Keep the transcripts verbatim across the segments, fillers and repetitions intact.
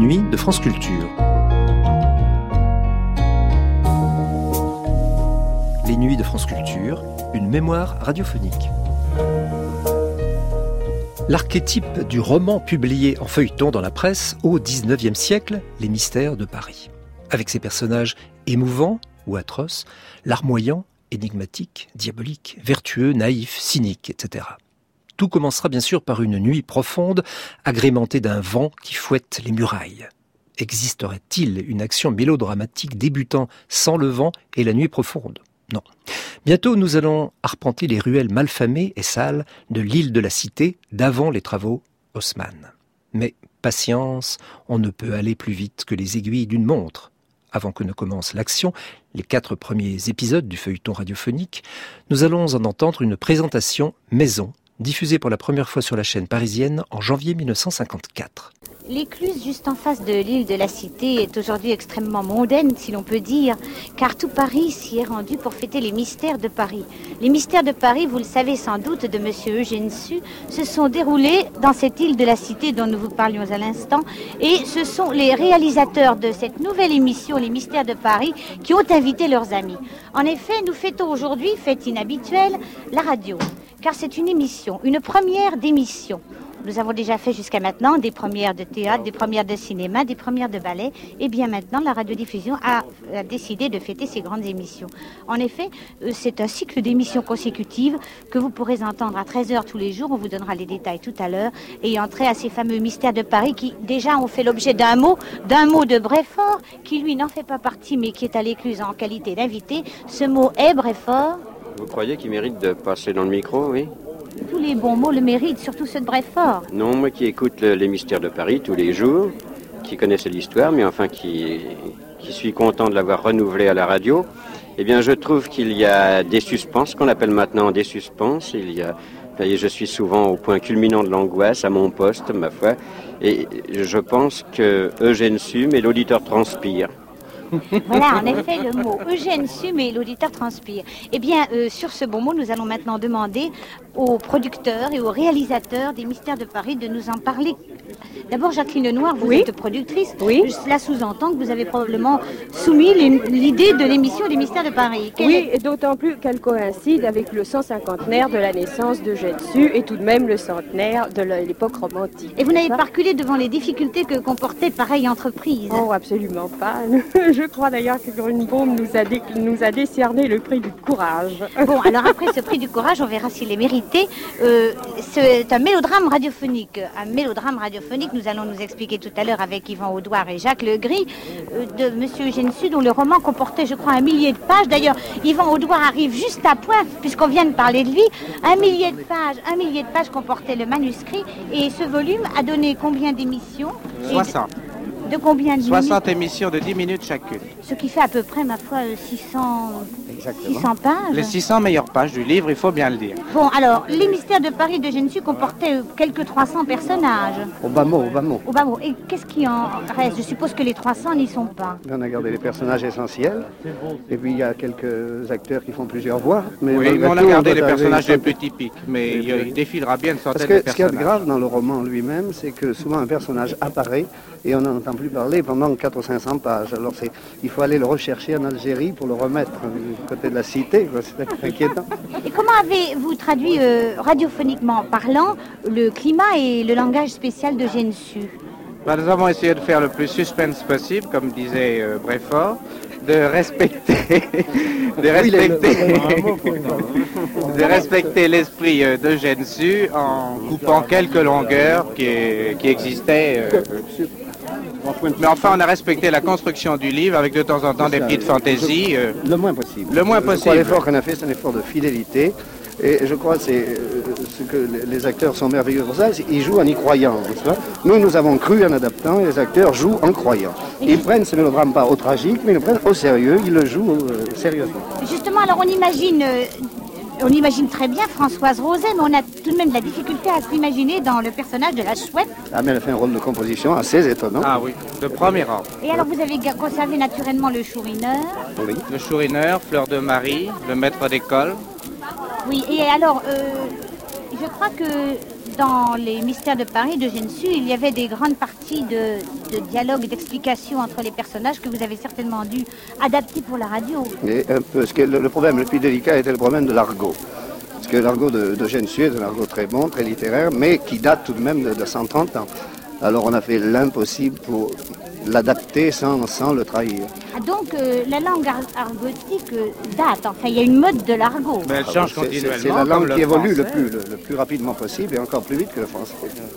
nuits de France Culture. Les nuits de France Culture, une mémoire radiophonique. L'archétype du roman publié en feuilleton dans la presse au dix-neuvième siècle, Les Mystères de Paris. Avec ses personnages émouvants ou atroces, larmoyants, énigmatiques, diaboliques, vertueux, naïfs, cyniques, et cetera. Tout commencera bien sûr par une nuit profonde, agrémentée d'un vent qui fouette les murailles. Existerait-il une action mélodramatique débutant sans le vent et la nuit profonde ? Non. Bientôt, nous allons arpenter les ruelles malfamées et sales de l'île de la Cité d'avant les travaux Haussmann. Mais patience, on ne peut aller plus vite que les aiguilles d'une montre. Avant que ne commence l'action, les quatre premiers épisodes du feuilleton radiophonique, nous allons en entendre une présentation maison, diffusée pour la première fois sur la chaîne parisienne en janvier mille neuf cent cinquante-quatre. L'écluse juste en face de l'île de la Cité est aujourd'hui extrêmement mondaine, si l'on peut dire, car tout Paris s'y est rendu pour fêter les mystères de Paris. Les mystères de Paris, vous le savez sans doute, de monsieur Eugène Sue, se sont déroulés dans cette île de la Cité dont nous vous parlions à l'instant, et ce sont les réalisateurs de cette nouvelle émission, Les Mystères de Paris, qui ont invité leurs amis. En effet, nous fêtons aujourd'hui, fête inhabituelle, la radio, car c'est une émission, une première d'émission. Nous avons déjà fait jusqu'à maintenant des premières de théâtre, des premières de cinéma, des premières de ballet. Et bien maintenant, la radiodiffusion a, a décidé de fêter ces grandes émissions. En effet, c'est un cycle d'émissions consécutives que vous pourrez entendre à treize heures tous les jours. On vous donnera les détails tout à l'heure. Et entrer à ces fameux mystères de Paris qui déjà ont fait l'objet d'un mot, d'un mot de Bréfort, qui lui n'en fait pas partie, mais qui est à l'écluse en qualité d'invité. Ce mot est Bréfort. Vous croyez qu'il mérite de passer dans le micro, oui ? Tous les bons mots le méritent, surtout ceux de Bréfort. Non, moi qui écoute le, les Mystères de Paris tous les jours, qui connaissais l'histoire, mais enfin qui, qui suis content de l'avoir renouvelé à la radio, eh bien je trouve qu'il y a des suspens, ce qu'on appelle maintenant des suspens. Il y a, et je suis souvent au point culminant de l'angoisse à mon poste, ma foi, et je pense que Eugène Sue, mais l'auditeur transpire. Voilà, en effet, le mot Eugène Sue, mais l'auditeur transpire. Eh bien, euh, sur ce bon mot, nous allons maintenant demander aux producteurs et aux réalisateurs des Mystères de Paris de nous en parler. D'abord, Jacqueline Lenoir, vous oui. êtes productrice. Oui. Cela sous-entend que vous avez probablement soumis l'idée de l'émission des Mystères de Paris. Quelle oui, est... et d'autant plus qu'elle coïncide avec le cent cinquantenaire de la naissance d'Eugène Sue et tout de même le centenaire de l'époque romantique. Et vous n'avez pas reculé devant les difficultés que comportait pareille entreprise? Oh, absolument pas. Je crois d'ailleurs que Grunbaum nous a, dé... nous a décerné le prix du courage. Bon, alors après ce prix du courage, on verra s'il est mérité. Euh, c'est un mélodrame radiophonique. Un mélodrame radiophonique, nous allons nous expliquer tout à l'heure avec Yvan Audouard et Jacques Legris, euh, de monsieur Eugène Sue, dont le roman comportait, je crois, un millier de pages. D'ailleurs, Yvan Audouard arrive juste à point, puisqu'on vient de parler de lui. Un millier de pages, un millier de pages comportait le manuscrit. Et ce volume a donné combien d'émissions? soixante. De combien de soixante minutes? émissions de dix minutes chacune. Ce qui fait à peu près, ma foi, six cents, six cents pages. Les six cents meilleures pages du livre, il faut bien le dire. Bon, alors, Les Mystères de Paris d'Eugène Sue comportaient quelques trois cents personnages. Au bas mot, au bas mot. Au bas mot. Et qu'est-ce qui en reste? Je suppose que les trois cents n'y sont pas. On a gardé les personnages essentiels. Et puis il y a quelques acteurs qui font plusieurs voix. Mais oui, on a tout, gardé on les personnages les plus plus typiques, mais il, il défilera bien une Parce centaine que de ce qu'il y a personnages. de grave dans le roman lui-même, c'est que souvent un personnage apparaît et on n'en entend plus parler pendant quatre ou cinq cents pages. Alors c'est, il faut aller le rechercher en Algérie pour le remettre du côté de la Cité, quoi. C'est inquiétant. Et comment avez-vous traduit euh, radiophoniquement parlant le climat et le langage spécial d'Eugène Sue? Ben, nous avons essayé de faire le plus suspense possible, comme disait euh, Bréfort, de respecter, de respecter, de respecter l'esprit euh, d'Eugène Sue en coupant quelques longueurs qui, qui existaient. Euh, Mais enfin, on a respecté la construction du livre avec de temps en temps des petites fantaisies. Euh, le moins possible. Le moins Je crois possible. l'effort qu'on a fait, c'est un effort de fidélité. Et je crois que c'est euh, ce que les acteurs sont merveilleux pour ça, ils jouent en y croyant. Nous, nous avons cru en adaptant, et les acteurs jouent en croyant. Ils prennent ce mélodrame pas au tragique, mais ils le prennent au sérieux, ils le jouent euh, sérieusement. Justement, alors on imagine... Euh... On imagine très bien Françoise Roset, mais on a tout de même de la difficulté à s'imaginer dans le personnage de la chouette. Ah, mais elle a fait un rôle de composition assez étonnant. Ah oui, de premier ordre. Et alors vous avez conservé naturellement le chourineur. Oui. Le chourineur, Fleur de Marie, le maître d'école. Oui, et alors, euh, je crois que dans les Mystères de Paris d'Eugène Sue, il y avait des grandes parties de de dialogue et d'explication entre les personnages que vous avez certainement dû adapter pour la radio. Et un peu, ce que le, le problème le plus délicat était le problème de l'argot. Parce que l'argot de, de Eugène Sue est un argot très bon, très littéraire, mais qui date tout de même de, de cent trente ans. Alors on a fait l'impossible pour l'adapter sans, sans le trahir. Ah, donc euh, la langue ar argotique euh, date, enfin il y a une mode de l'argot. Mais elle change continuellement. C'est la langue qui évolue le plus, le, le plus rapidement possible et encore plus vite que le français.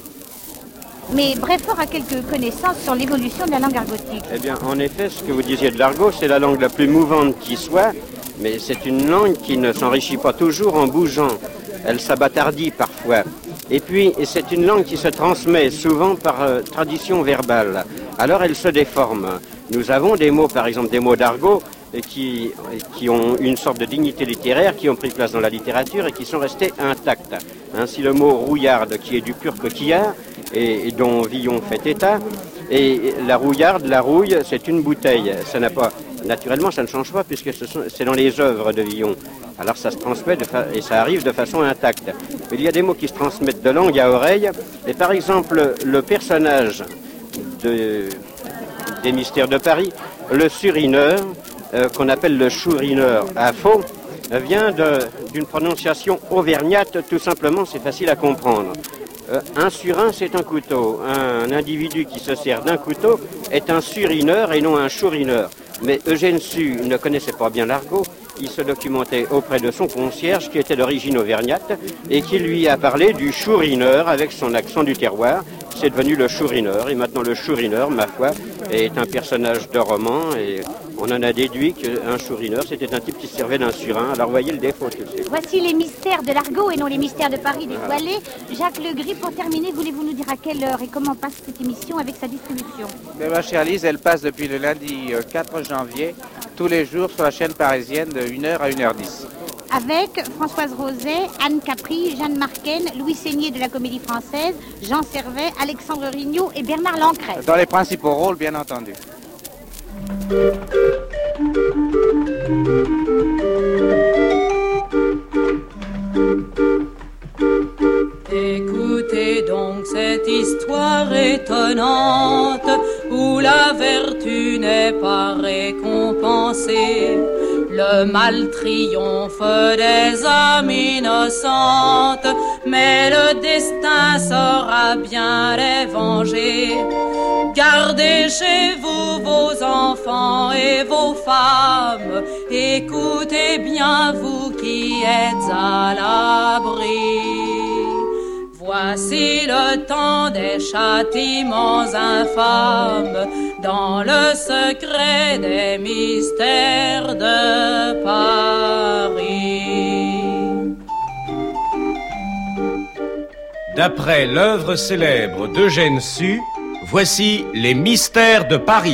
Mais Breffort a quelques connaissances sur l'évolution de la langue argotique. Eh bien, en effet, ce que vous disiez de l'argot, c'est la langue la plus mouvante qui soit, mais c'est une langue qui ne s'enrichit pas toujours en bougeant. Elle s'abattardit parfois. Et puis, c'est une langue qui se transmet souvent par euh, tradition verbale. Alors, elle se déforme. Nous avons des mots, par exemple, des mots d'argot, qui, qui ont une sorte de dignité littéraire, qui ont pris place dans la littérature et qui sont restés intacts. Ainsi, le mot rouillarde, qui est du pur coquillard, et, et dont Villon fait état. Et la rouillarde, la rouille, c'est une bouteille. Ça n'a pas, naturellement, ça ne change pas, puisque c'est dans les œuvres de Villon. Alors ça se transmet de fa et ça arrive de façon intacte. Mais il y a des mots qui se transmettent de langue à oreille. Et par exemple, le personnage de, des Mystères de Paris, le surineur, euh, qu'on appelle le chourineur à faux, euh, vient d'une prononciation auvergnate. Tout simplement, c'est facile à comprendre. Euh, un surin, c'est un couteau. Un, un individu qui se sert d'un couteau est un surineur et non un chourineur. Mais Eugène Sue ne connaissait pas bien l'argot. Il se documentait auprès de son concierge, qui était d'origine auvergnate, et qui lui a parlé du chourineur avec son accent du terroir. C'est devenu le chourineur, et maintenant le chourineur, ma foi, est un personnage de roman, et on en a déduit qu'un chourineur, c'était un type qui servait d'un surin. Alors voyez le défaut. Voici les mystères de l'argot et non les mystères de Paris dévoilés. Jacques Legris, pour terminer, voulez-vous nous dire à quelle heure et comment passe cette émission avec sa distribution? Mais ma chère Lise, elle passe depuis le lundi quatre janvier, tous les jours sur la chaîne parisienne de une heure à une heure dix. Avec Françoise Roset, Anne Capri, Jeanne Marquen, Louis Seigné de la Comédie Française, Jean Servet, Alexandre Rignot et Bernard Lancret. Dans les principaux rôles, bien entendu. Écoutez donc cette histoire étonnante où la vertu n'est pas récompensée. Le mal triomphe des âmes innocentes, mais le destin saura bien les venger. Gardez chez vous vos enfants et vos femmes, écoutez bien vous qui êtes à l'abri. Voici le temps des châtiments infâmes, dans le secret des mystères de Paris. D'après l'œuvre célèbre d'Eugène Sue, voici les mystères de Paris.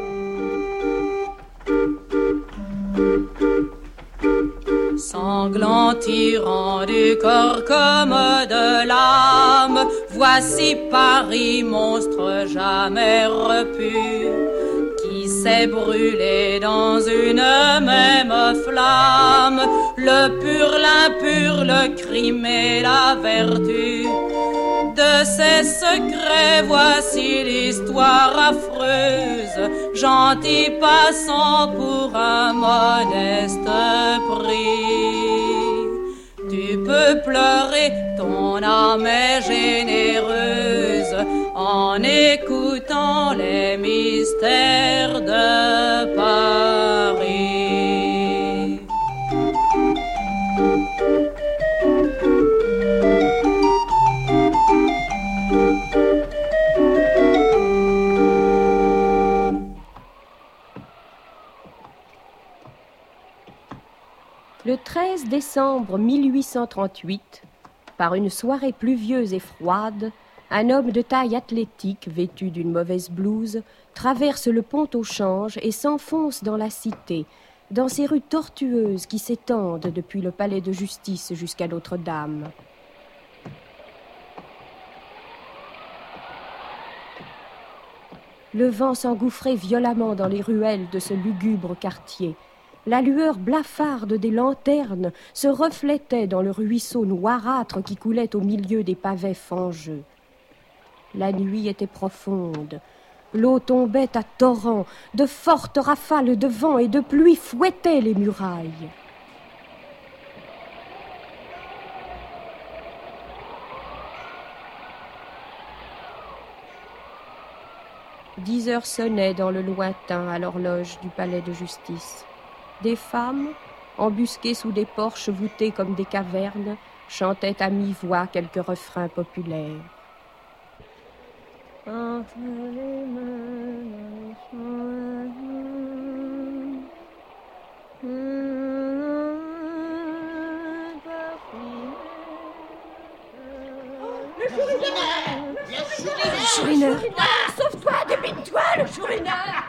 Sanglant tirant du corps comme de l'âme, voici Paris, monstre jamais repu, qui s'est brûlé dans une même flamme, le pur, l'impur, le crime et la vertu. De ces secrets, voici l'histoire affreuse, gentil passant pour un modeste prix. Tu peux pleurer, ton âme est généreuse, en écoutant les mystères de Paris. Le treize décembre mille huit cent trente-huit, par une soirée pluvieuse et froide, un homme de taille athlétique, vêtu d'une mauvaise blouse, traverse le pont au Change et s'enfonce dans la cité, dans ces rues tortueuses qui s'étendent depuis le palais de justice jusqu'à Notre-Dame. Le vent s'engouffrait violemment dans les ruelles de ce lugubre quartier. La lueur blafarde des lanternes se reflétait dans le ruisseau noirâtre qui coulait au milieu des pavés fangeux. La nuit était profonde. L'eau tombait à torrents, de fortes rafales de vent et de pluie fouettaient les murailles. Dix heures sonnaient dans le lointain à l'horloge du palais de justice. Des femmes, embusquées sous des porches voûtées comme des cavernes, chantaient à mi-voix quelques refrains populaires. Entre les mains Le chourineur! Sauve-toi, débite-toi, le chourineur!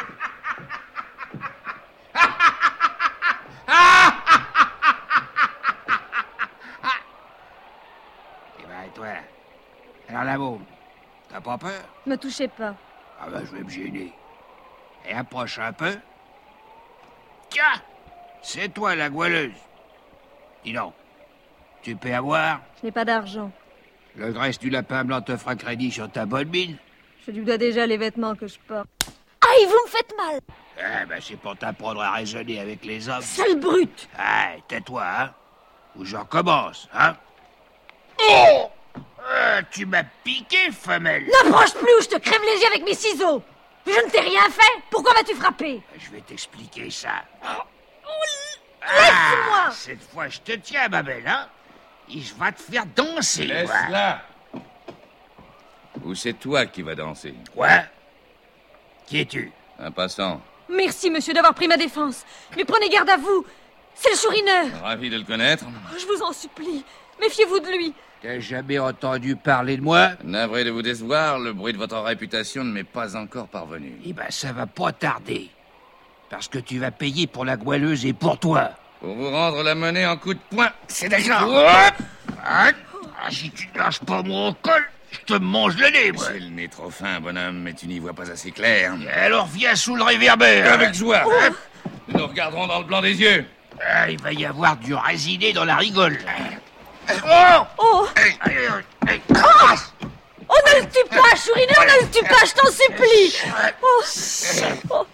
Eh ben, toi, alors la môme, t'as pas peur? Me touchez pas. Ah ben, je vais me gêner. Et approche un peu. Tiens, c'est toi la goualeuse. Dis donc, tu peux avoir? Je n'ai pas d'argent. Le graisse du lapin blanc te fera crédit sur ta bonne mine. Je lui dois déjà les vêtements que je porte. Aïe, vous me faites mal! Eh ben, c'est pour t'apprendre à raisonner avec les hommes. Sale brute! Ah, tais-toi, hein? Ou je recommence, hein? Oh! Euh, tu m'as piqué, femelle! N'approche plus ou je te crève les yeux avec mes ciseaux! Je ne t'ai rien fait! Pourquoi m'as-tu frappé? Je vais t'expliquer ça. Laisse-moi! Ah, cette fois, je te tiens, ma belle, hein? Et je vais te faire danser. Laisse-la! Ou c'est toi qui vas danser? Quoi? Qui es-tu? Un passant. Merci, monsieur, d'avoir pris ma défense. Mais prenez garde à vous. C'est le chourineur. Ravi de le connaître. Oh, je vous en supplie. Méfiez-vous de lui. T'as jamais entendu parler de moi? Navré de vous décevoir, le bruit de votre réputation ne m'est pas encore parvenu. Eh ben, ça va pas tarder. Parce que tu vas payer pour la goualeuse et pour toi. Pour vous rendre la monnaie en coup de poing. C'est d'accord. Ah, si tu ne lâches pas mon col, je te mange le nez, moi. C'est le nez trop fin, bonhomme, mais tu n'y vois pas assez clair. Alors viens sous le réverbère. Avec joie. Oh. Nous nous regarderons dans le blanc des yeux. Ah, il va y avoir du résiné dans la rigole. Oh! Oh! Hey, hey, hey. Oh! Oh, ne le tue pas, chourineur, ne le tue pas, je t'en supplie! Oh! Oh!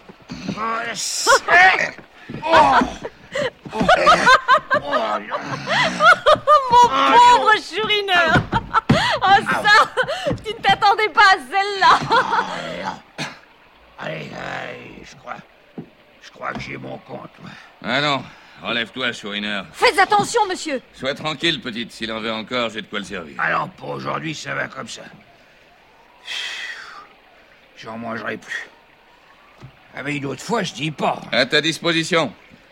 Oh! Oh! Mon pauvre chourineur! Oh, ça! Tu ne t'attendais pas à celle-là! Allez, allez, je crois... Je crois que j'ai mon compte, ouais. Ah non, relève-toi, chourineur. Faites attention, monsieur! Sois tranquille, petite, s'il en veut encore, j'ai de quoi le servir. Alors, pour aujourd'hui, ça va comme ça. J'en mangerai plus. Ah mais une autre fois, je dis pas. À ta disposition.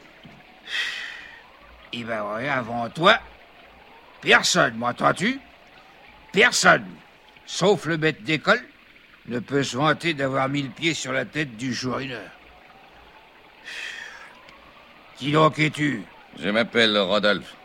Eh ben ouais, avant toi, personne, m'entends-tu? Personne, sauf le maître d'école, ne peut se vanter d'avoir mis le pied sur la tête du chourineur. Qui donc es-tu? Je m'appelle Rodolphe.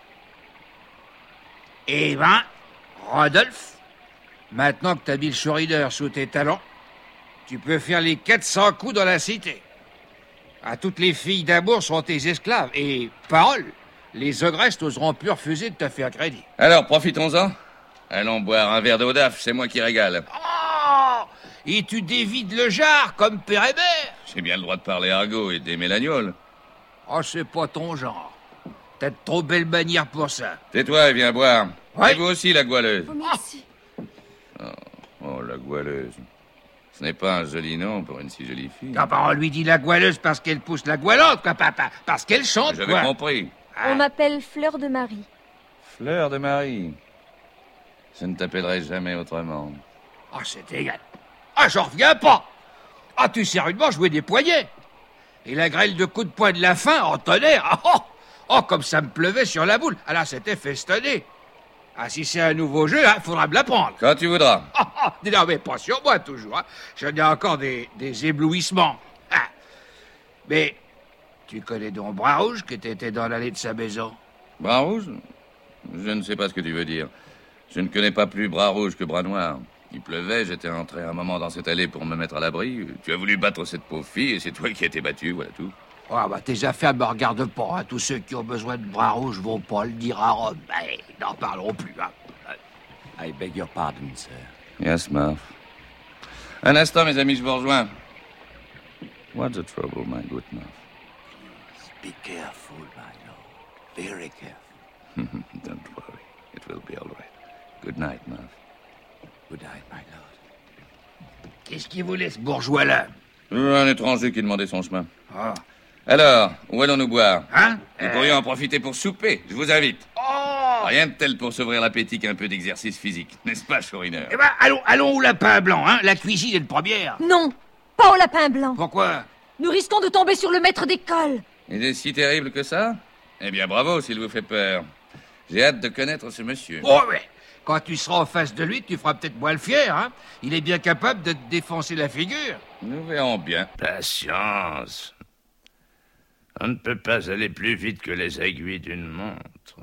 Eh ben, Rodolphe, maintenant que t'as mis le chourineur sous tes talons, tu peux faire les quatre cents coups dans la cité. À toutes les filles d'amour sont tes esclaves. Et, parole, les ogresses n'oseront plus refuser de te faire crédit. Alors, profitons-en. Allons boire un verre d'eau d'af, c'est moi qui régale. Oh! Et tu dévides le jar comme père et mère. J'ai bien le droit de parler argot et d'aimer l'agneau. Oh, c'est pas ton genre. T'as de trop belles manières pour ça. Tais-toi et viens boire. Ouais. Et vous aussi, la goualeuse. Oh, merci. Oh, oh, la goualeuse. Ce n'est pas un joli nom pour une si jolie fille. Ah bah, on lui dit la goualeuse parce qu'elle pousse la goualante, quoi, papa. Parce qu'elle chante, J'avais quoi. compris. Ah. On m'appelle Fleur de Marie. Fleur de Marie. Je ne t'appellerai jamais autrement. Ah, c'est égal. Ah, j'en reviens pas. Ah, tu sais rudement jouer des poignets. Et la grêle de coups de poing de la fin en tonnerre. Ah, oh, oh, comme ça me pleuvait sur la boule. Ah là, c'était festonné. Ah, si c'est un nouveau jeu, hein, faudra me l'apprendre. Quand tu voudras. Ah, ah, non, mais pas sur moi, toujours. Hein. J'en ai encore des, des éblouissements. Ah. Mais, tu connais donc Bras Rouge, que t'étais dans l'allée de sa maison? Bras rouge? Je ne sais pas ce que tu veux dire. Je ne connais pas plus Bras Rouge que Bras Noir. Il pleuvait, j'étais entré un moment dans cette allée pour me mettre à l'abri. Tu as voulu battre cette pauvre fille et c'est toi qui as été battu, voilà tout. Ah, bah, tes affaires me regardent pas. Hein. Tous ceux qui ont besoin de Bras Rouge vont pas le dire à Rome. Allez, n'en parlerons plus. Hein. I beg your pardon, sir. Yes, Murph. Un instant, mes amis, je vous rejoins. What's the trouble, my good Muff? Be careful, my lord. Very careful. Don't worry. It will be all right. Good night, Muff. Good night, my lord. Qu'est-ce qui vous laisse, bourgeois-là? Un étranger qui demandait son chemin. Ah. Alors, où allons-nous boire? Hein? Nous euh... pourrions en profiter pour souper. Je vous invite. Oh! Rien de tel pour s'ouvrir l'appétit qu'un peu d'exercice physique. N'est-ce pas, Chourineur? Eh ben, allons, allons au lapin blanc, hein? La cuisine est de première. Non, pas au lapin blanc. Pourquoi? Nous risquons de tomber sur le maître d'école. Il est si terrible que ça? Eh bien, bravo s'il vous fait peur. J'ai hâte de connaître ce monsieur. Oh, ouais. Quand tu seras en face de lui, tu feras peut-être moins le fier, hein? Il est bien capable de te défoncer la figure. Nous verrons bien. Patience. On ne peut pas aller plus vite que les aiguilles d'une montre.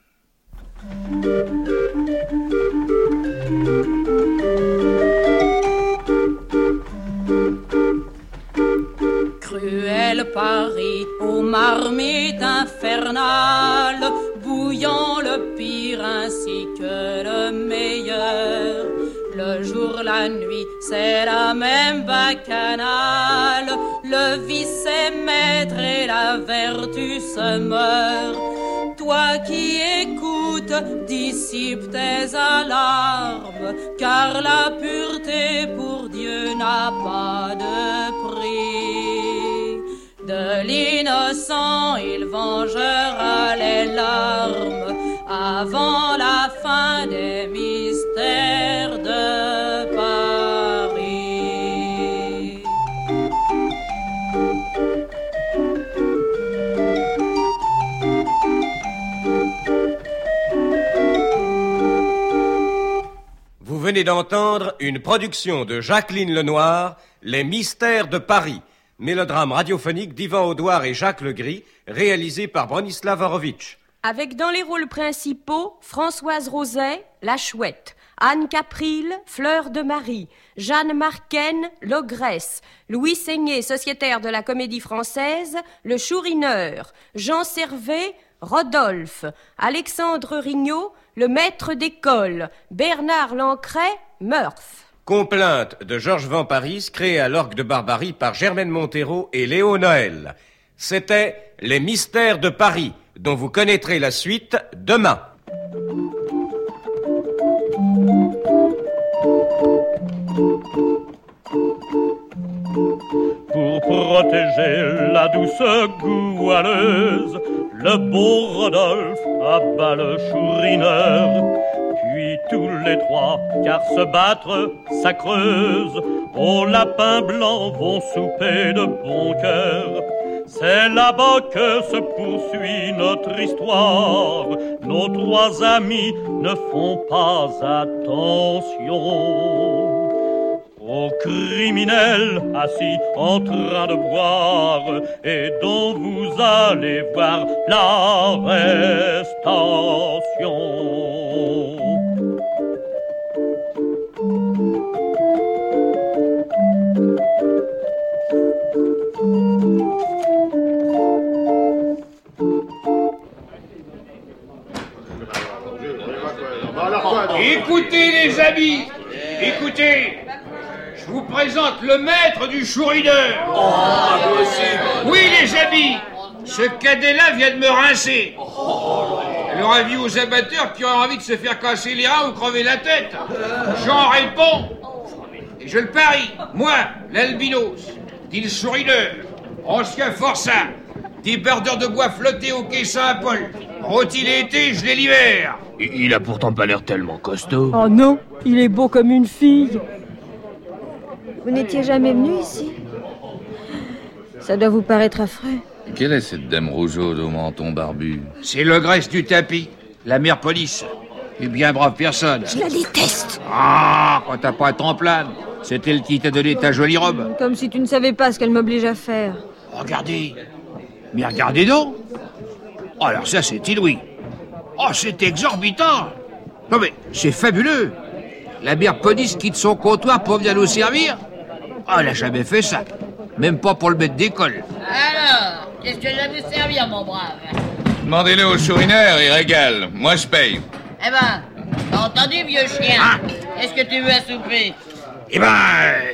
Cruel Paris, aux marmites infernales, bouillant le pire ainsi que le meilleur. Le jour, la nuit, c'est la même bacchanale. Le vice est maître et la vertu se meurt. Toi qui écoutes, dissipe tes alarmes, car la pureté pour Dieu n'a pas de prix. De l'innocent, il vengera les larmes avant la fin des mystères de Paris. Vous venez d'entendre une production de Jacqueline Lenoir, Les Mystères de Paris, mélodrame radiophonique d'Yvan Audouard et Jacques Legris, réalisé par Bronislav Horowitz. Avec dans les rôles principaux, Françoise Roset, la Chouette, Anne Caprile, Fleur de Marie, Jeanne Marquen, l'Ogresse, Louis Seigné, sociétaire de la Comédie Française, le Chourineur, Jean Servet, Rodolphe, Alexandre Rignot, le maître d'école, Bernard Lancret, Murph. Complainte de Georges Van Paris, créée à l'Orgue de Barbarie par Germaine Montero et Léo Noël. C'était Les Mystères de Paris, dont vous connaîtrez la suite demain. Pour protéger la douce goualeuse, le beau Rodolphe abat le Chourineur. Puis tous les trois, car se battre, ça creuse, au lapin blanc vont souper de bon cœur. C'est là-bas que se poursuit notre histoire. Nos trois amis ne font pas attention aux criminels assis en train de boire et dont vous allez voir l'arrestation. Écoutez les amis, écoutez, je vous présente le maître du Chourineur. Oh, oui les amis, ce cadet-là vient de me rincer. Alors avis aux amateurs qui auraient envie de se faire casser les reins ou crever la tête. J'en réponds, et je le parie, moi, l'albinos, dit le Chourineur, ancien forçat, débardeur de bois flotté au quai Saint-Paul, rôti l'été, gelé l'hiver. Il a pourtant pas l'air tellement costaud. Oh non, il est beau comme une fille. Vous n'étiez jamais venu ici? Ça doit vous paraître affreux. Quelle est cette dame rougeaude au menton barbu? C'est l'ogresse du tapis, la mère police. Une bien brave personne. Je la déteste. Ah, quand t'as pas un tremplin, c'est elle qui t'a donné ta jolie robe. Comme si tu ne savais pas ce qu'elle m'oblige à faire. Regardez. Mais regardez donc. Oh, alors ça, c'est inouï. Oh, c'est exorbitant. Non mais, c'est fabuleux. La mère police quitte son comptoir pour venir nous servir. Oh, elle a jamais fait ça. Même pas pour le maître d'école. Alors, qu'est-ce que je vais vous servir, mon brave? Demandez-le au Chourineur, il régale. Moi, je paye. Eh ben, t'as entendu, vieux chien? Ah. Est-ce que tu veux à souper? Eh ben, euh,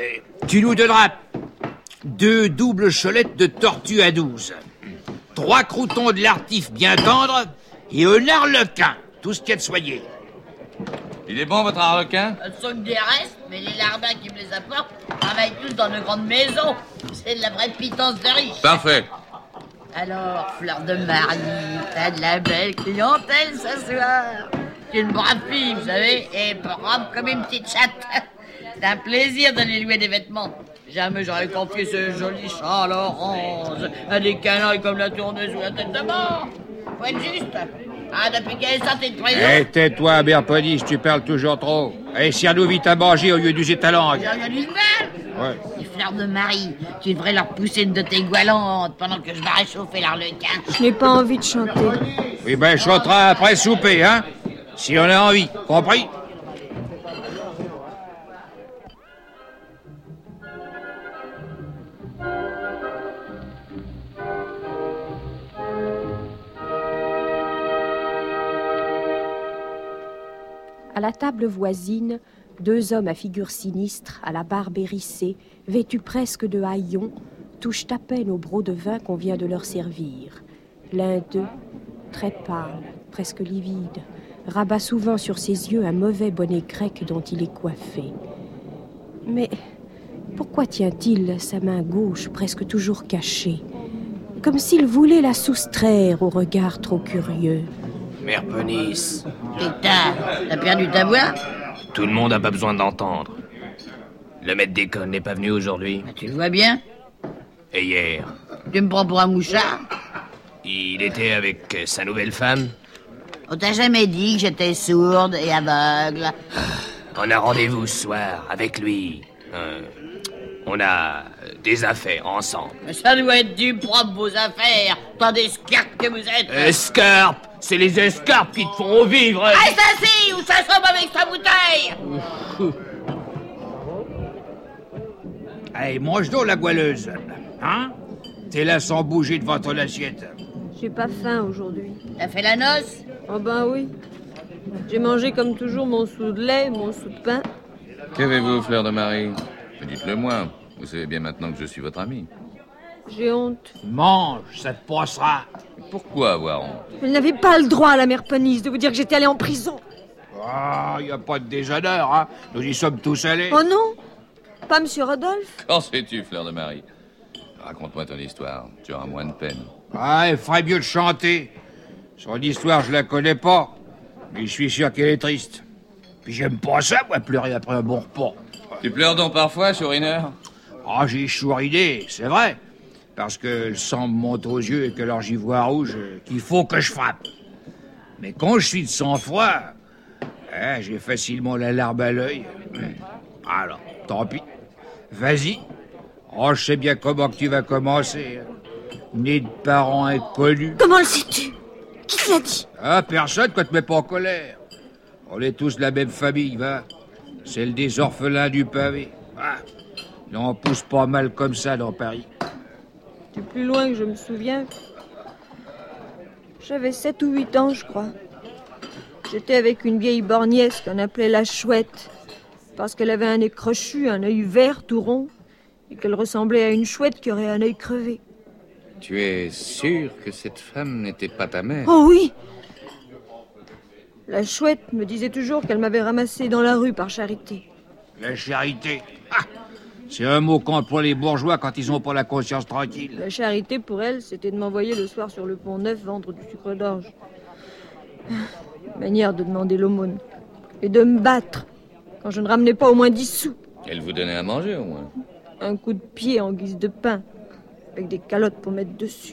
Tu nous donneras deux doubles cholettes de tortue à douze, trois croutons de l'artif bien tendre et un arlequin, tout ce qu'il y a de soigné. Il est bon, votre arlequin? Ce sont des restes, mais les larbins qui me les apportent travaillent tous dans de grandes maisons. C'est de la vraie pitance de riche. Parfait. Alors, Fleur de Marie, t'as de la belle clientèle ce soir. Tu es une brave fille, vous savez, et propre comme une petite chatte. C'est un plaisir de les louer des vêtements. Jamais j'aurais confié ce joli châle orange à des câlins comme la tourneuse ou la tête de mort. Faut être juste. Ah, depuis qu'elle est sortie de prison... Eh, tais-toi, Berponis, tu parles toujours trop. Allez, serre-nous vite à manger au lieu d'user ta langue. J'ai rien du mal. Ouais. Les Fleurs de Marie, tu devrais leur pousser une de tes goualantes pendant que je vais réchauffer l'arlequin. Je n'ai pas envie de chanter. Oui, ben, chantera après souper, hein? Si on a envie, compris? À la table voisine, deux hommes à figure sinistre, à la barbe hérissée, vêtus presque de haillons, touchent à peine au broc de vin qu'on vient de leur servir. L'un d'eux, très pâle, presque livide, rabat souvent sur ses yeux un mauvais bonnet grec dont il est coiffé. Mais pourquoi tient-il sa main gauche presque toujours cachée, comme s'il voulait la soustraire au regard trop curieux? Mère Penis. Putain, t'as perdu ta voix? Tout le monde n'a pas besoin d'entendre. Le maître d'école n'est pas venu aujourd'hui. Ah, tu le vois bien? Et hier? Tu me prends pour un mouchard? Il était avec sa nouvelle femme? On t'a jamais dit que j'étais sourde et aveugle? On a rendez-vous ce soir avec lui. Euh, on a des affaires ensemble. Mais ça doit être du propre, vos affaires. Tant d'escarpes que vous êtes. Escarpes? C'est les escarpes qui te font vivre. Reste assis ou ça somme avec sa bouteille. Allez, mange donc la goualeuse. Hein? T'es là sans bouger devant ton assiette. J'ai pas faim aujourd'hui. T'as fait la noce? Oh ben oui. J'ai mangé comme toujours mon sou de lait, mon sou de pain. Qu'avez-vous, Fleur de Marie? Dites-le moi. Vous savez bien maintenant que je suis votre ami. J'ai honte. Mange, ça te passera. Pourquoi avoir honte? Elle n'avait pas le droit, la mère Penis, de vous dire que j'étais allé en prison. Ah, y a pas de déshonneur, hein. Nous y sommes tous allés. Oh non? Pas Monsieur Rodolphe? Qu'en sais-tu, Fleur de Marie? Raconte-moi ton histoire. Tu auras moins de peine. Ah, il ferait mieux de chanter. Son histoire, je la connais pas. Mais je suis sûr qu'elle est triste. Puis j'aime pas ça, moi, pleurer après un bon repas. Tu pleures donc parfois, chourineur? Ah, j'ai chouriné, c'est vrai. Parce que le sang me monte aux yeux et que alors j'y vois rouge, qu'il faut que je frappe. Mais quand je suis de sang-froid, hein, j'ai facilement la larme à l'œil. Alors, tant pis. Vas-y. Oh, je sais bien comment que tu vas commencer. Né de parents inconnus. Comment le sais-tu? Qui te l'a dit? Ah, personne quand tu te mets pas en colère. On est tous de la même famille, va. Celle des orphelins du pavé. Ah, il en pousse pas mal comme ça dans Paris. C'est plus loin que je me souviens. J'avais sept ou huit ans, je crois. J'étais avec une vieille borgnesse qu'on appelait la Chouette, parce qu'elle avait un nez crochu, un œil vert tout rond, et qu'elle ressemblait à une chouette qui aurait un œil crevé. Tu es sûr que cette femme n'était pas ta mère? Oh oui! La Chouette me disait toujours qu'elle m'avait ramassée dans la rue par charité. La charité? Ah, c'est un mot qu'emploient les bourgeois quand ils ont pas la conscience tranquille. La charité, pour elle, c'était de m'envoyer le soir sur le pont Neuf vendre du sucre d'orge. Manière de demander l'aumône. Et de me battre quand je ne ramenais pas au moins dix sous. Elle vous donnait à manger, au moins? Un coup de pied en guise de pain, avec des calottes pour mettre dessus.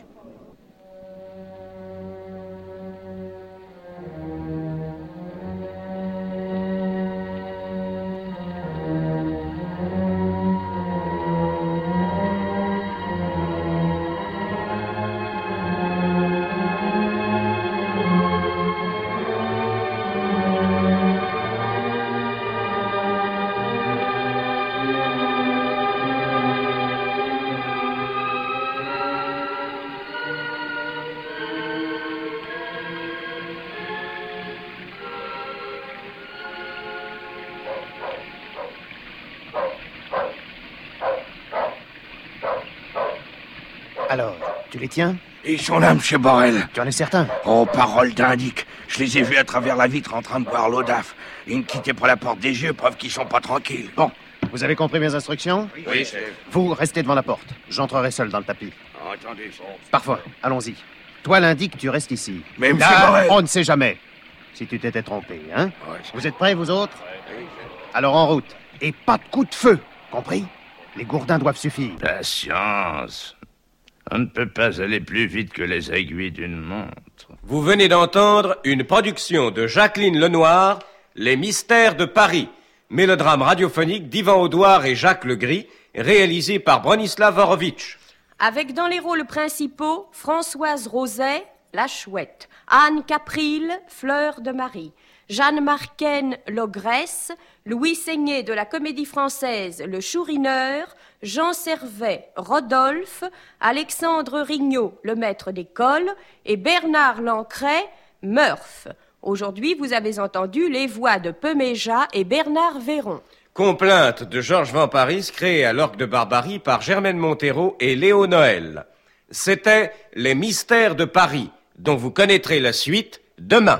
Alors, tu les tiens? Ils sont là, monsieur Borel. Tu en es certain? Oh, parole d'indique. Je les ai vus à travers la vitre en train de boire l'eau d'Af. Ils ne quittaient pas la porte des yeux, preuve qu'ils sont pas tranquilles. Bon, vous avez compris mes instructions? Oui, chef. Vous, restez devant la porte. J'entrerai seul dans le tapis. Attendez, son... Parfois, allons-y. Toi, l'indique, tu restes ici. Mais monsieur Là, Borel... on ne sait jamais. Si tu t'étais trompé, hein? Ouais, vous êtes prêts, vous autres? Alors, en route. Et pas de coup de feu, compris? Les gourdins doivent suffire. Patience. On ne peut pas aller plus vite que les aiguilles d'une montre. Vous venez d'entendre une production de Jacqueline Lenoir, Les Mystères de Paris, mélodrame radiophonique d'Yvan Audouard et Jacques Legris, réalisé par Bronislav Horowitz. Avec dans les rôles principaux Françoise Roset, la Chouette, Anne Caprile, Fleur de Marie, Jeanne Marquen, l'Ogresse, Louis Seigné de la Comédie Française, le Chourineur, Jean Servet, Rodolphe, Alexandre Rignot, le maître d'école, et Bernard Lancret, Murph. Aujourd'hui, vous avez entendu les voix de Peméja et Bernard Véron. Complainte de Georges Van Paris, créée à l'Orgue de Barbarie par Germaine Montero et Léo Noël. C'était Les Mystères de Paris, dont vous connaîtrez la suite demain.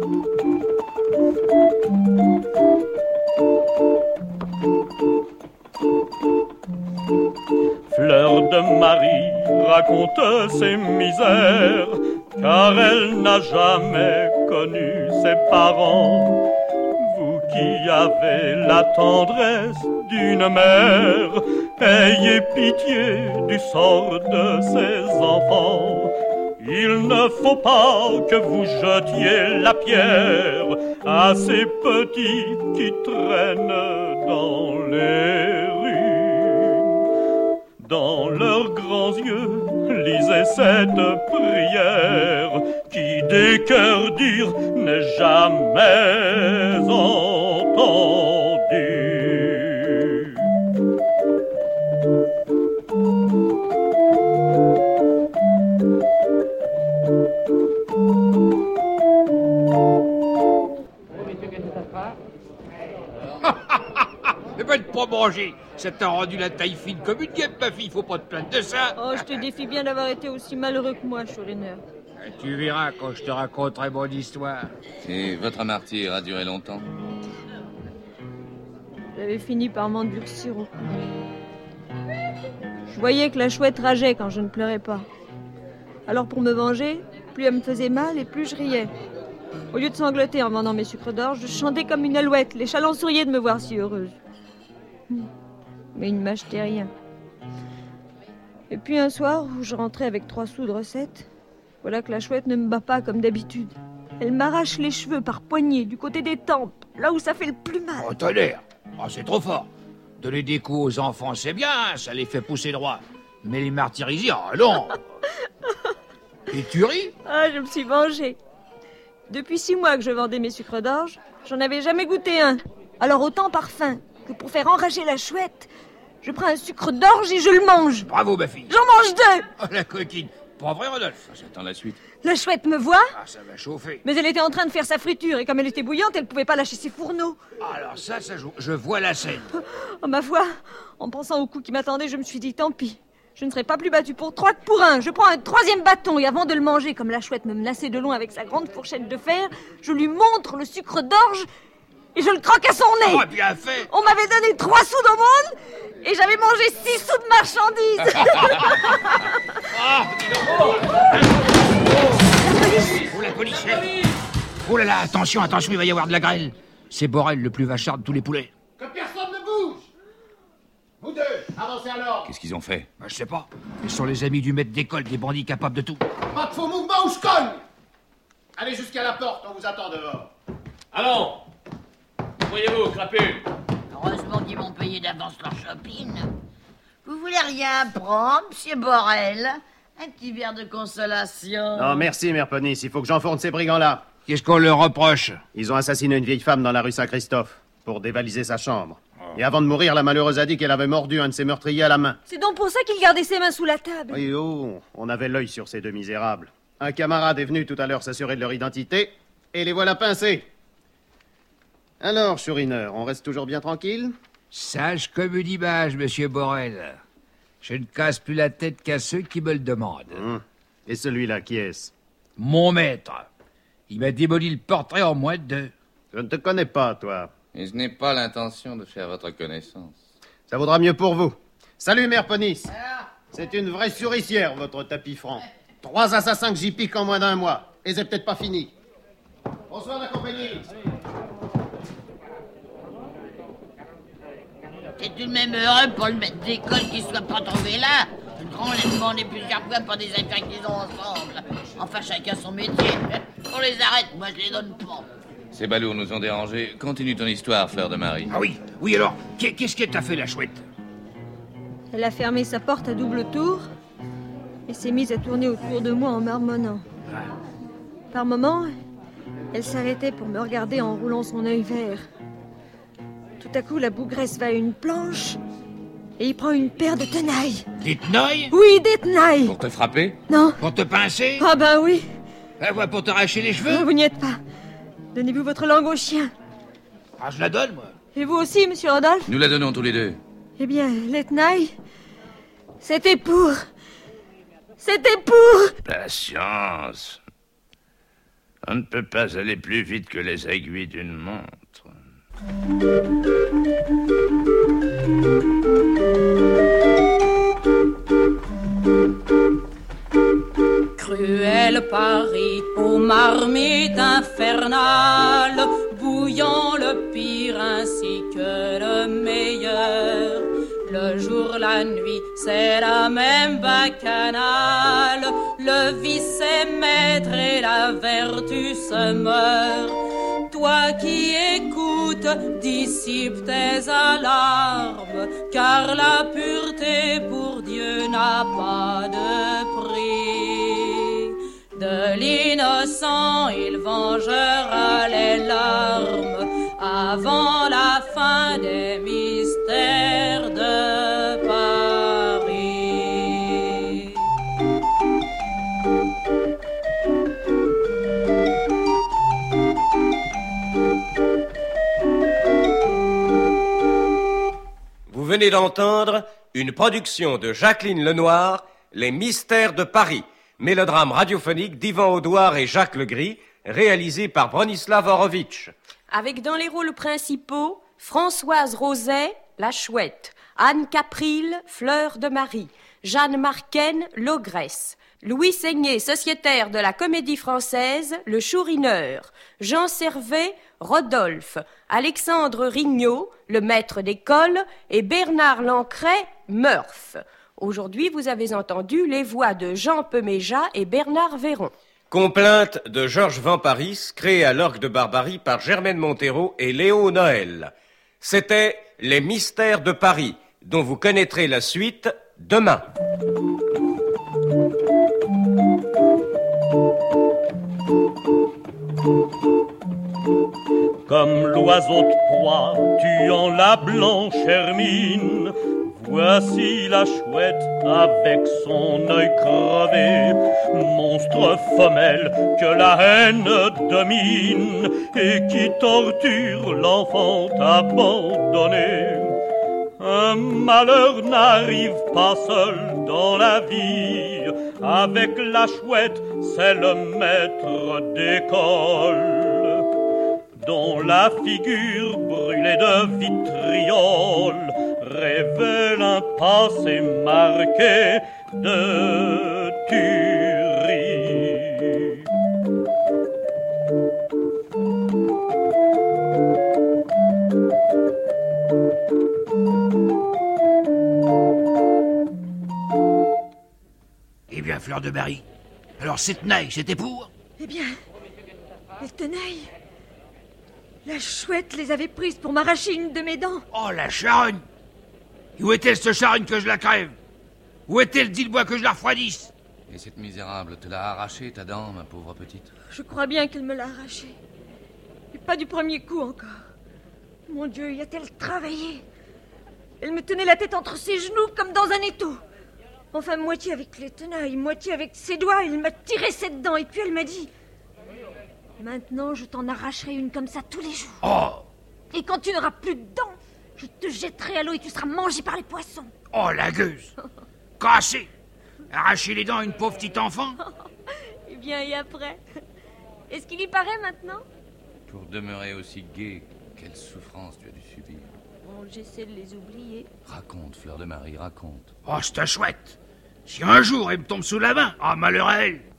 Fleur de Marie raconte ses misères, car elle n'a jamais connu ses parents. Vous qui avez la tendresse d'une mère, ayez pitié du sort de ses enfants. Il ne faut pas que vous jetiez la pierre à ces petits qui traînent dans les rues. Dans leurs grands yeux, lisez cette prière qui des cœurs durs n'est jamais entendue. Mais va pas manger. Ça t'a rendu la taille fine comme une guêpe, ma fille. Faut pas te plaindre de ça. Oh, je te défie bien d'avoir été aussi malheureux que moi, Chourineur. Tu verras quand je te raconterai mon histoire. Et votre martyre a duré longtemps? J'avais fini par m'endurcir au cou. Je voyais que la chouette rageait quand je ne pleurais pas. Alors pour me venger, plus elle me faisait mal et plus je riais. Au lieu de sangloter en vendant mes sucres d'orge, je chantais comme une alouette. Les chalands souriaient de me voir si heureuse. Mais ils ne m'achetaient rien. Et puis un soir, où je rentrais avec trois sous de recette, voilà que la chouette ne me bat pas comme d'habitude. Elle m'arrache les cheveux par poignées, du côté des tempes, là où ça fait le plus mal. Oh, tonnerre! Oh, c'est trop fort. Donner des coups aux enfants, c'est bien, ça les fait pousser droit. Mais les martyriser, oh non! Et tu ris? Ah, je me suis vengée. Depuis six mois que je vendais mes sucres d'orge, j'en avais jamais goûté un. Alors autant par faim que pour faire enrager la chouette, je prends un sucre d'orge et je le mange. Bravo, ma fille. J'en mange deux. Oh, la coquine. Pas vrai, Rodolphe? J'attends la suite. La chouette me voit. Ah, ça va chauffer. Mais elle était en train de faire sa friture et comme elle était bouillante, elle pouvait pas lâcher ses fourneaux. Alors ça, ça joue. Je vois la scène. Oh, ma foi, en pensant au coup qui m'attendait, je me suis dit, tant pis. Je ne serai pas plus battue pour trois que pour un. Je prends un troisième bâton et avant de le manger, comme la chouette me menaçait de loin avec sa grande fourchette de fer, je lui montre le sucre d'orge et je le croque à son nez. Oh, bien fait. On m'avait donné trois sous d'aumône et j'avais mangé six sous de marchandises. Ah, dis donc. Oh, la police. Oh là là, attention, attention, il va y avoir de la grêle. C'est Borel, le plus vachard de tous les poulets. Que personne ne bouge. Vous deux, avancez alors. Qu'est-ce qu'ils ont fait? Bah, je sais pas. Ils sont les amis du maître d'école, des bandits capables de tout. Pas de faux mouvements ou je cogne. Allez jusqu'à la porte, on vous attend dehors. Allons. Voyez-vous, crapule. Heureusement qu'ils m'ont payé d'avance leur shopping. Vous voulez rien prendre, monsieur Borel? Un petit verre de consolation. Non, merci, Mère Ponisse. Il faut que j'enfourne ces brigands-là. Qu'est-ce qu'on leur reproche? Ils ont assassiné une vieille femme dans la rue Saint-Christophe pour dévaliser sa chambre. Et avant de mourir, la malheureuse a dit qu'elle avait mordu un de ses meurtriers à la main. C'est donc pour ça qu'il gardait ses mains sous la table. Oui, oh, on avait l'œil sur ces deux misérables. Un camarade est venu tout à l'heure s'assurer de leur identité, et les voilà pincés. Alors, Chourineur, on reste toujours bien tranquille? Sage comme une image, monsieur Borel. Je ne casse plus la tête qu'à ceux qui me le demandent. Hum. Et celui-là, qui est-ce? Mon maître. Il m'a démoli le portrait en moins de deux. Je ne te connais pas, toi. Et je n'ai pas l'intention de faire votre connaissance. Ça vaudra mieux pour vous. Salut, Mère Ponis. C'est une vraie souricière, votre tapis franc. Trois assassins que j'y pique en moins d'un mois. Et c'est peut-être pas fini. Bonsoir, la compagnie. C'est tout de même heureux pour le maître d'école qu'il soit pas trouvé là. Le grand les demandé plusieurs fois pour des affaires qu'ils ont ensemble. Enfin, chacun son métier. On les arrête, moi je les donne pas. Ces balourds nous ont dérangés. Continue ton histoire, Fleur de Marie. Ah oui, oui alors, qu'est-ce qu'elle t'a fait, la chouette? Elle a fermé sa porte à double tour et s'est mise à tourner autour de moi en marmonnant. Par moments, elle s'arrêtait pour me regarder en roulant son œil vert. Tout à coup, la bougresse va à une planche et il prend une paire de tenailles. Des tenailles? Oui, des tenailles. Pour te frapper? Non. Pour te pincer? Ah ben oui. Ah, ouais, pour t'arracher les cheveux? Vous n'y êtes pas. Donnez-vous votre langue au chien. Ah, je la donne, moi. Et vous aussi, monsieur Rodolphe? Nous la donnons tous les deux. Eh bien, les tenailles, c'était pour... C'était pour... Patience. On ne peut pas aller plus vite que les aiguilles d'une montre. Cruel Paris, aux marmites infernales, bouillant le pire ainsi que le meilleur. Le jour, la nuit, c'est la même bacchanale. Le vice est maître et la vertu se meurt. Toi qui écoutes, dissipe tes alarmes, car la pureté pour Dieu n'a pas de prix. De l'innocent, il vengera les larmes avant la fin des mystères de Paris. Vous venez d'entendre une production de Jacqueline Lenoir, Les Mystères de Paris, mélodrame radiophonique d'Yvan Audouard et Jacques Legris, réalisé par Bronislav Horowitz. Avec dans les rôles principaux, Françoise Roset, la chouette, Anne Capril, Fleur de Marie, Jeanne Marquen, l'ogresse, Louis Seigné, sociétaire de la Comédie Française, le chourineur, Jean Servet, Rodolphe, Alexandre Rignot, le maître d'école, et Bernard Lancret, Murph. Aujourd'hui, vous avez entendu les voix de Jean Peméja et Bernard Véron. Complainte de Georges Vamparis, créée à l'Orgue de Barbarie par Germaine Montero et Léo Noël. C'était Les Mystères de Paris, dont vous connaîtrez la suite demain. Comme l'oiseau de proie tuant la blanche hermine, voici la chouette avec son œil crevé, monstre femelle que la haine domine et qui torture l'enfant abandonné. Un malheur n'arrive pas seul dans la vie, avec la chouette, c'est le maître d'école, dont la figure brûlée de vitriol révèle un passé marqué de tuerie. Eh bien, Fleur de Marie, alors cette tenaille, c'était pour? Eh bien, les tenailles... La chouette les avait prises pour m'arracher une de mes dents. Oh, la charogne! Et où est-elle, cette charogne, que je la crève? Où est-elle, dis-le-moi, que je la refroidisse? Et cette misérable te l'a arraché, ta dent, ma pauvre petite? Je crois bien qu'elle me l'a arrachée. Et pas du premier coup encore. Mon Dieu, y a-t-elle travaillé? Elle me tenait la tête entre ses genoux comme dans un étau. Enfin, moitié avec les tenailles, moitié avec ses doigts. Elle m'a tiré cette dent et puis elle m'a dit... Maintenant, je t'en arracherai une comme ça tous les jours. Oh! Et quand tu n'auras plus de dents, je te jetterai à l'eau et tu seras mangé par les poissons. Oh, la gueuse! Casser? Arracher les dents à une pauvre petite enfant? Eh bien, et après? Est-ce qu'il y paraît maintenant? Pour demeurer aussi gai, quelle souffrance tu as dû subir. Bon, j'essaie de les oublier. Raconte, Fleur de Marie, raconte. Oh, c'est chouette. Si un jour elle me tombe sous la main, ah, malheur à elle.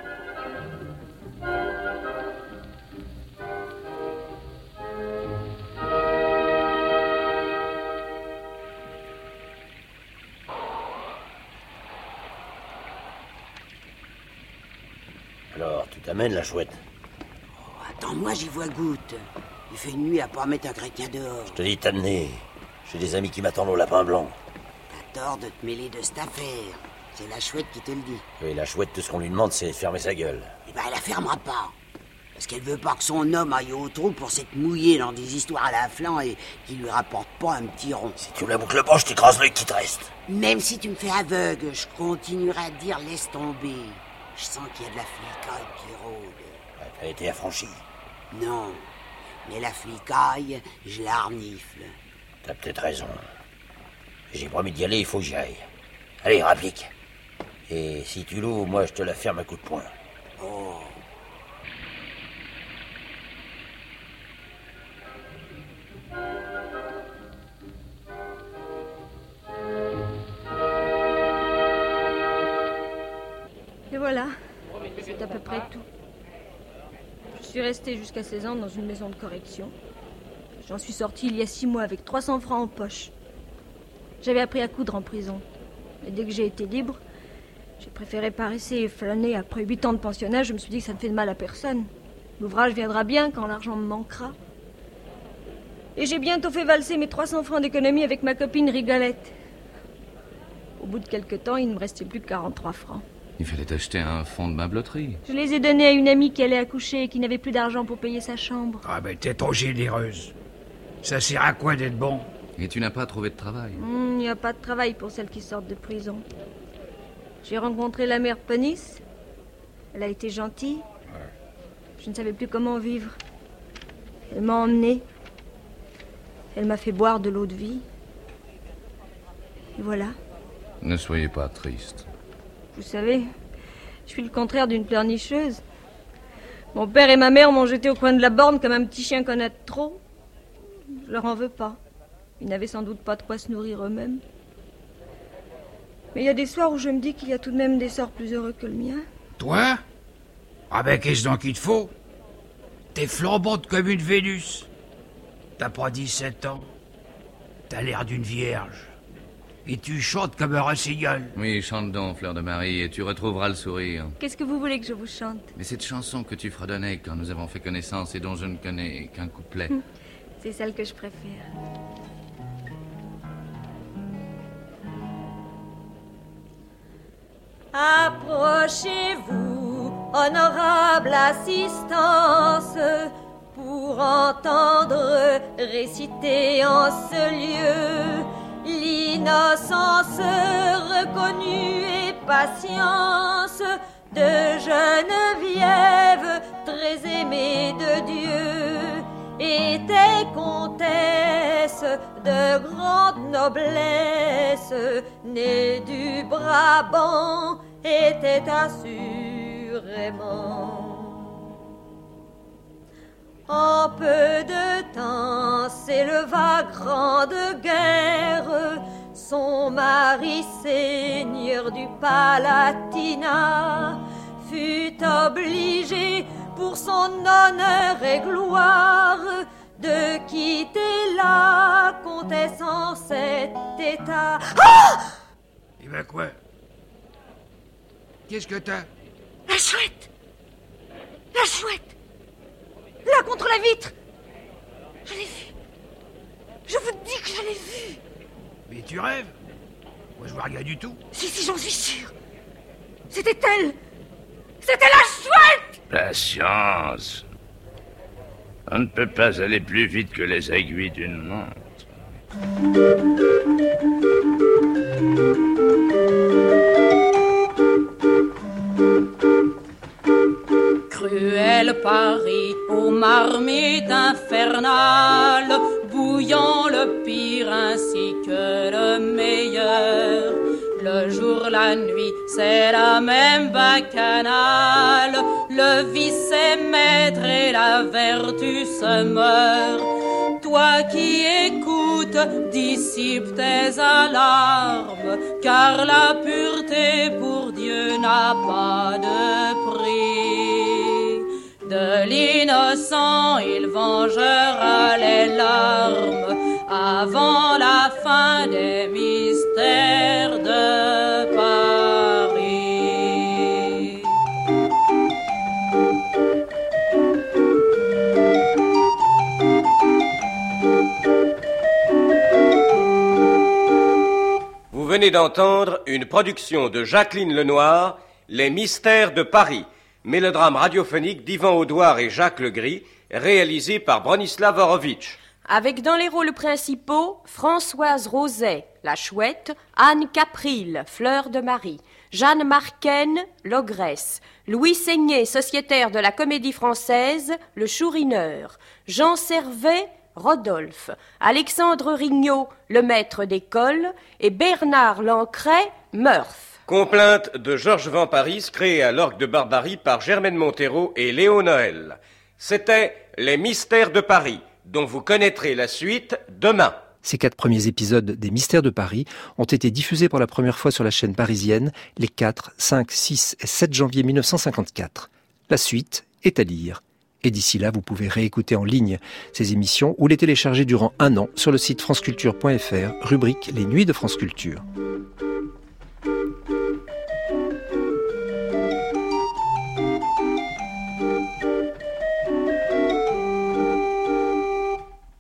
Alors, tu t'amènes la chouette? Oh, attends, moi j'y vois goutte. Il fait une nuit à pas mettre un chrétien dehors. Je te dis t'amener. J'ai des amis qui m'attendent au lapin blanc. T'as tort de te mêler de cette affaire. C'est la chouette qui te le dit. Oui, la chouette, tout ce qu'on lui demande, c'est de fermer sa gueule. Eh ben, elle la fermera pas. Parce qu'elle veut pas que son homme aille au trou pour s'être mouillé dans des histoires à la flanc et qui lui rapportent pas un petit rond. Si tu me la boucles pas, je t'écrase l'œil qui te reste. Même si tu me fais aveugle, je continuerai à te dire laisse tomber. Je sens qu'il y a de la flicaille qui rôde. Ouais, t'as été affranchi. Non, mais la flicaille, je la renifle. T'as peut-être raison. J'ai promis d'y aller, il faut que j'y aille. Allez, rapplique. Et si tu loues, moi je te la ferme à coups de poing. Oh. Et voilà, c'est à peu près tout. Je suis restée jusqu'à seize ans dans une maison de correction. J'en suis sortie il y a six mois avec trois cents francs en poche. J'avais appris à coudre en prison. Et dès que j'ai été libre, j'ai préféré paresser et flâner. Après huit ans de pensionnat, je me suis dit que ça ne fait de mal à personne. L'ouvrage viendra bien quand l'argent me manquera. Et j'ai bientôt fait valser mes trois cents francs d'économie avec ma copine Rigolette. Au bout de quelques temps, il ne me restait plus que quarante-trois francs. Il fallait acheter un fonds de meublotterie. Je les ai donnés à une amie qui allait accoucher et qui n'avait plus d'argent pour payer sa chambre. Ah ben, t'es trop généreuse. Ça sert à quoi d'être bon? Et tu n'as pas trouvé de travail? Il n'y a pas de travail pour celles qui sortent de prison. J'ai rencontré la mère Ponice. Elle a été gentille. Ouais. Je ne savais plus comment vivre. Elle m'a emmenée. Elle m'a fait boire de l'eau de vie. Et voilà. Ne soyez pas triste. Vous savez, je suis le contraire d'une pleurnicheuse. Mon père et ma mère m'ont jeté au coin de la borne comme un petit chien qu'on a de trop. Je leur en veux pas. Ils n'avaient sans doute pas de quoi se nourrir eux-mêmes. Mais il y a des soirs où je me dis qu'il y a tout de même des sorts plus heureux que le mien. Toi? Ah ben, qu'est-ce donc qu'il te faut? T'es flambante comme une Vénus. T'as pas dix-sept ans. T'as l'air d'une vierge. Et tu chantes comme un rossignol. Oui, chante donc, Fleur de Marie, et tu retrouveras le sourire. Qu'est-ce que vous voulez que je vous chante? Mais cette chanson que tu fredonnais quand nous avons fait connaissance et dont je ne connais qu'un couplet. C'est celle que je préfère. Approchez-vous, honorable assistance, pour entendre réciter en ce lieu l'innocence reconnue et patience de Geneviève, très aimée de Dieu, était comtesse de grande noblesse, née du Brabant, était assurément. En peu de temps s'éleva grande guerre, son mari seigneur du Palatinat fut obligé pour son honneur et gloire de quitter la comtesse en cet état. Ah! Eh ben quoi? Qu'est-ce que t'as? La chouette! La chouette! Là, contre la vitre! Je l'ai vue! Je vous dis que je l'ai vue! Mais tu rêves? Moi, je vois rien du tout. Si, si, j'en suis sûr! C'était elle! C'était la chouette! Patience. On ne peut pas aller plus vite que les aiguilles d'une montre. Cruel Paris, aux marmites infernales, bouillant le pire ainsi que le meilleur. Le jour, pour la nuit, c'est la même bacchanale. Le vice est maître et la vertu se meurt. Toi qui écoutes, dissipe tes alarmes, car la pureté pour Dieu n'a pas de prix. De l'innocent, il vengera les larmes avant la fin des mystères de Paris. Vous venez d'entendre une production de Jacqueline Lenoir, Les Mystères de Paris, mélodrame radiophonique d'Yvan Audouard et Jacques Legris, réalisé par Bronislav Horowitz. Avec dans les rôles principaux, Françoise Roset, la Chouette, Anne Capril, Fleur de Marie, Jeanne Marquen, l'Ogresse, Louis Seigné, sociétaire de la Comédie Française, le Chourineur, Jean Servet, Rodolphe, Alexandre Rignot, le maître d'école, et Bernard Lancret, Murph. Complainte de Georges Vamparis, créée à l'Orgue de Barbarie par Germaine Montero et Léo Noël. C'était Les Mystères de Paris, dont vous connaîtrez la suite demain. Ces quatre premiers épisodes des Mystères de Paris ont été diffusés pour la première fois sur la chaîne parisienne les quatre, cinq, six et sept janvier mille neuf cent cinquante-quatre. La suite est à lire. Et d'ici là, vous pouvez réécouter en ligne ces émissions ou les télécharger durant un an sur le site franceculture point f r, rubrique Les Nuits de France Culture.